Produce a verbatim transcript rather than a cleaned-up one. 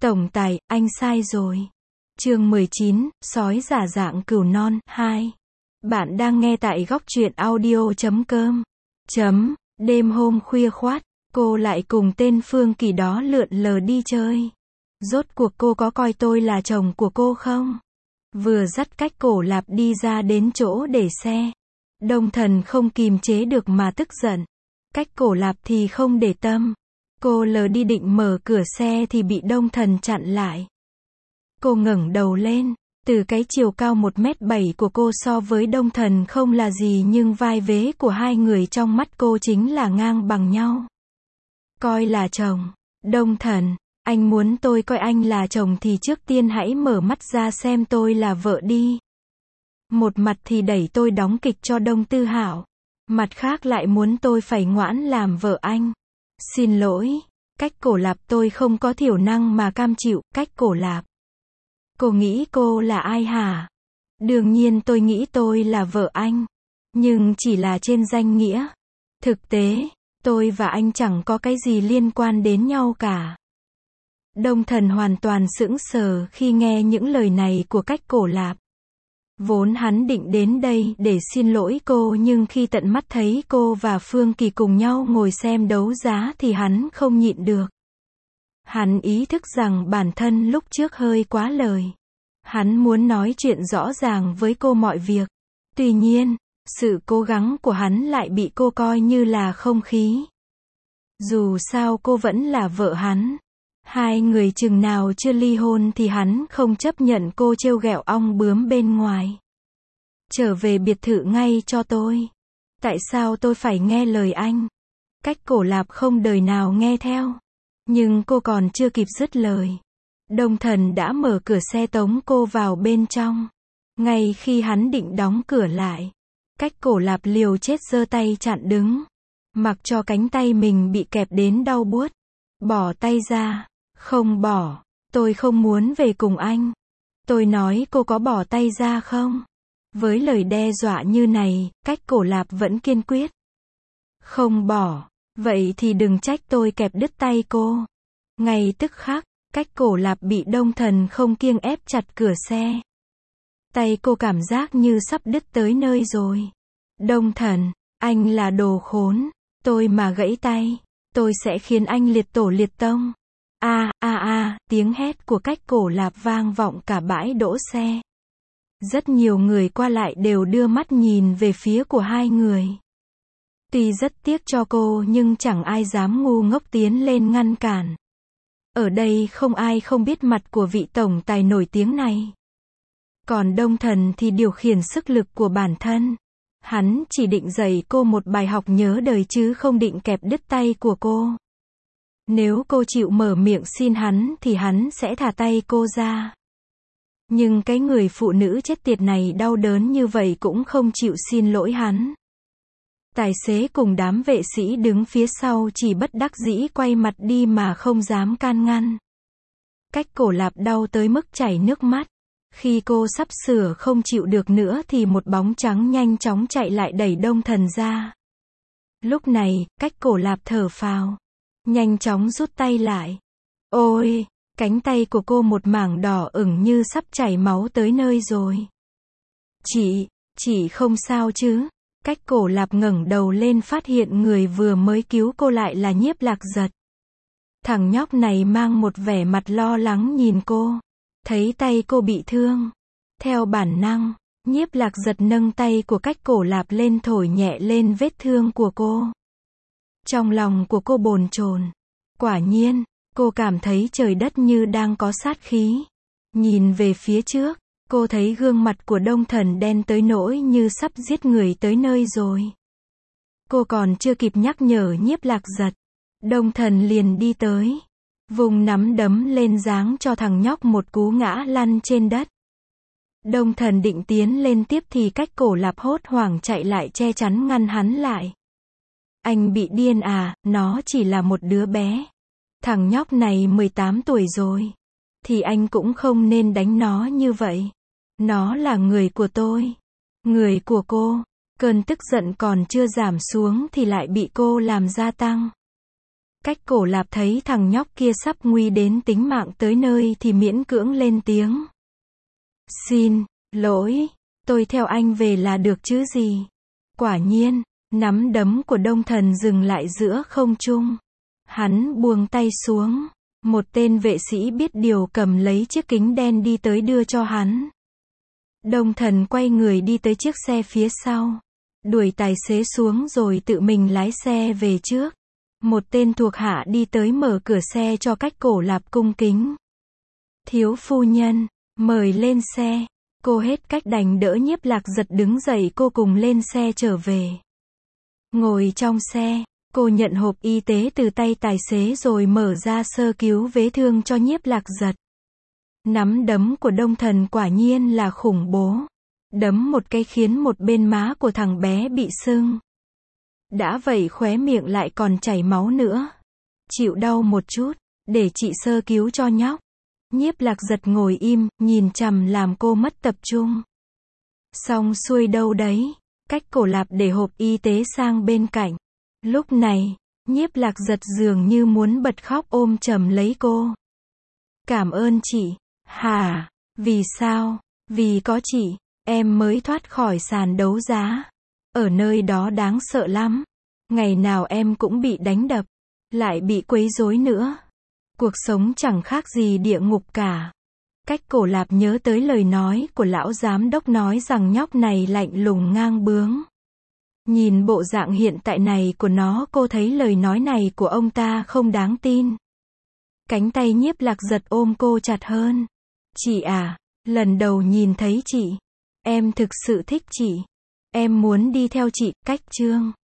Tổng tài, anh sai rồi. Chương mười chín, sói giả dạng cừu non, hai. Bạn đang nghe tại góc truyện audio chấm com. Chấm, đêm hôm khuya khoát, cô lại cùng tên Phương Kỳ đó lượn lờ đi chơi. Rốt cuộc cô có coi tôi là chồng của cô không? Vừa dắt Cách Cổ Lạp đi ra đến chỗ để xe, Đông Thần không kìm chế được mà tức giận. Cách Cổ Lạp thì không để tâm. Cô lờ đi định mở cửa xe thì bị Đông Thần chặn lại. Cô ngẩng đầu lên, từ cái chiều cao một mét bảy của cô so với Đông Thần không là gì, nhưng vai vế của hai người trong mắt cô chính là ngang bằng nhau. Coi là chồng. Đông Thần, anh muốn tôi coi anh là chồng thì trước tiên hãy mở mắt ra xem tôi là vợ đi. Một mặt thì đẩy tôi đóng kịch cho Đông Tư Hạo, mặt khác lại muốn tôi phải ngoãn làm vợ anh. Xin lỗi, Cách Cổ Lạp, tôi không có thiểu năng mà cam chịu. Cách Cổ Lạp, cô nghĩ cô là ai hả? Đương nhiên tôi nghĩ tôi là vợ anh, nhưng chỉ là trên danh nghĩa. Thực tế, tôi và anh chẳng có cái gì liên quan đến nhau cả. Đông Thần hoàn toàn sững sờ khi nghe những lời này của Cách Cổ Lạp. Vốn hắn định đến đây để xin lỗi cô, nhưng khi tận mắt thấy cô và Phương Kỳ cùng nhau ngồi xem đấu giá thì hắn không nhịn được. Hắn ý thức rằng bản thân lúc trước hơi quá lời. Hắn muốn nói chuyện rõ ràng với cô mọi việc. Tuy nhiên, sự cố gắng của hắn lại bị cô coi như là không khí. Dù sao cô vẫn là vợ hắn. Hai người chừng nào chưa ly hôn thì hắn không chấp nhận cô trêu ghẹo ong bướm bên ngoài. Trở về biệt thự ngay cho tôi. Tại sao tôi phải nghe lời anh? Cách Cổ Lạp không đời nào nghe theo. Nhưng cô còn chưa kịp dứt lời, Đông Thần đã mở cửa xe tống cô vào bên trong. Ngay khi hắn định đóng cửa lại, Cách Cổ Lạp liều chết giơ tay chặn đứng, mặc cho cánh tay mình bị kẹp đến đau buốt. Bỏ tay ra. Không bỏ, tôi không muốn về cùng anh. Tôi nói cô có bỏ tay ra không? Với lời đe dọa như này, Cách Cổ Lạp vẫn kiên quyết. Không bỏ, vậy thì đừng trách tôi kẹp đứt tay cô. Ngay tức khắc, Cách Cổ Lạp bị Đông Thần không kiêng ép chặt cửa xe. Tay cô cảm giác như sắp đứt tới nơi rồi. Đông Thần, anh là đồ khốn. Tôi mà gãy tay, tôi sẽ khiến anh liệt tổ liệt tông. A a a, tiếng hét của Cách Cổ Lạp vang vọng cả bãi đỗ xe. Rất nhiều người qua lại đều đưa mắt nhìn về phía của hai người. Tuy rất tiếc cho cô nhưng chẳng ai dám ngu ngốc tiến lên ngăn cản. Ở đây không ai không biết mặt của vị tổng tài nổi tiếng này. Còn Đông Thần thì điều khiển sức lực của bản thân. Hắn chỉ định dạy cô một bài học nhớ đời chứ không định kẹp đứt tay của cô. Nếu cô chịu mở miệng xin hắn thì hắn sẽ thả tay cô ra. Nhưng cái người phụ nữ chết tiệt này đau đớn như vậy cũng không chịu xin lỗi hắn. Tài xế cùng đám vệ sĩ đứng phía sau chỉ bất đắc dĩ quay mặt đi mà không dám can ngăn. Cách Cổ Lạp đau tới mức chảy nước mắt. Khi cô sắp sửa không chịu được nữa thì một bóng trắng nhanh chóng chạy lại đẩy Đông Thần ra. Lúc này, Cách Cổ Lạp thở phào, nhanh chóng rút tay lại. Ôi, cánh tay của cô một mảng đỏ ửng như sắp chảy máu tới nơi rồi. Chị, chị không sao chứ? Cách Cổ Lạp ngẩng đầu lên phát hiện người vừa mới cứu cô lại là Nhiếp Lạc Giật. Thằng nhóc này mang một vẻ mặt lo lắng nhìn cô. Thấy tay cô bị thương, theo bản năng, Nhiếp Lạc Giật nâng tay của Cách Cổ Lạp lên thổi nhẹ lên vết thương của cô. Trong lòng của cô bồn chồn. Quả nhiên, cô cảm thấy trời đất như đang có sát khí. Nhìn về phía trước, cô thấy gương mặt của Đông Thần đen tới nỗi như sắp giết người tới nơi rồi. Cô còn chưa kịp nhắc nhở Nhiếp Lạc Giật, Đông Thần liền đi tới, vùng nắm đấm lên giáng cho thằng nhóc một cú ngã lăn trên đất. Đông Thần định tiến lên tiếp thì Cách Cổ Lạp hốt hoảng chạy lại che chắn ngăn hắn lại. Anh bị điên à, nó chỉ là một đứa bé. Thằng nhóc này mười tám tuổi rồi. Thì anh cũng không nên đánh nó như vậy. Nó là người của tôi. Người của cô. Cơn tức giận còn chưa giảm xuống thì lại bị cô làm gia tăng. Cách Cổ Lạp thấy thằng nhóc kia sắp nguy đến tính mạng tới nơi thì miễn cưỡng lên tiếng. Xin lỗi, tôi theo anh về là được chứ gì. Quả nhiên, nắm đấm của Đông Thần dừng lại giữa không trung. Hắn buông tay xuống. Một tên vệ sĩ biết điều cầm lấy chiếc kính đen đi tới đưa cho hắn. Đông Thần quay người đi tới chiếc xe phía sau. Đuổi tài xế xuống rồi tự mình lái xe về trước. Một tên thuộc hạ đi tới mở cửa xe cho Cách Cổ Lạp cung kính. Thiếu phu nhân, mời lên xe. Cô hết cách đành đỡ Nhiếp Lạc Giật đứng dậy cô cùng lên xe trở về. Ngồi trong xe, cô nhận hộp y tế từ tay tài xế rồi mở ra sơ cứu vết thương cho Nhiếp Lạc Giật. Nắm đấm của Đông Thần quả nhiên là khủng bố. Đấm một cái khiến một bên má của thằng bé bị sưng. Đã vậy khóe miệng lại còn chảy máu nữa. Chịu đau một chút, để chị sơ cứu cho nhóc. Nhiếp Lạc Giật ngồi im, nhìn chằm làm cô mất tập trung. Xong xuôi đâu đấy. Cách Cổ Lạp để hộp y tế sang bên cạnh. Lúc này, Nhiếp Lạc Giật dường như muốn bật khóc ôm chầm lấy cô. Cảm ơn chị. Hả? Vì sao? Vì có chị, em mới thoát khỏi sàn đấu giá. Ở nơi đó đáng sợ lắm. Ngày nào em cũng bị đánh đập. Lại bị quấy rối nữa. Cuộc sống chẳng khác gì địa ngục cả. Cách Cổ Lạp nhớ tới lời nói của lão giám đốc nói rằng nhóc này lạnh lùng ngang bướng. Nhìn bộ dạng hiện tại này của nó cô thấy lời nói này của ông ta không đáng tin. Cánh tay Nhiếp Lạc Giật ôm cô chặt hơn. Chị à, lần đầu nhìn thấy chị. Em thực sự thích chị. Em muốn đi theo chị. Cách Chương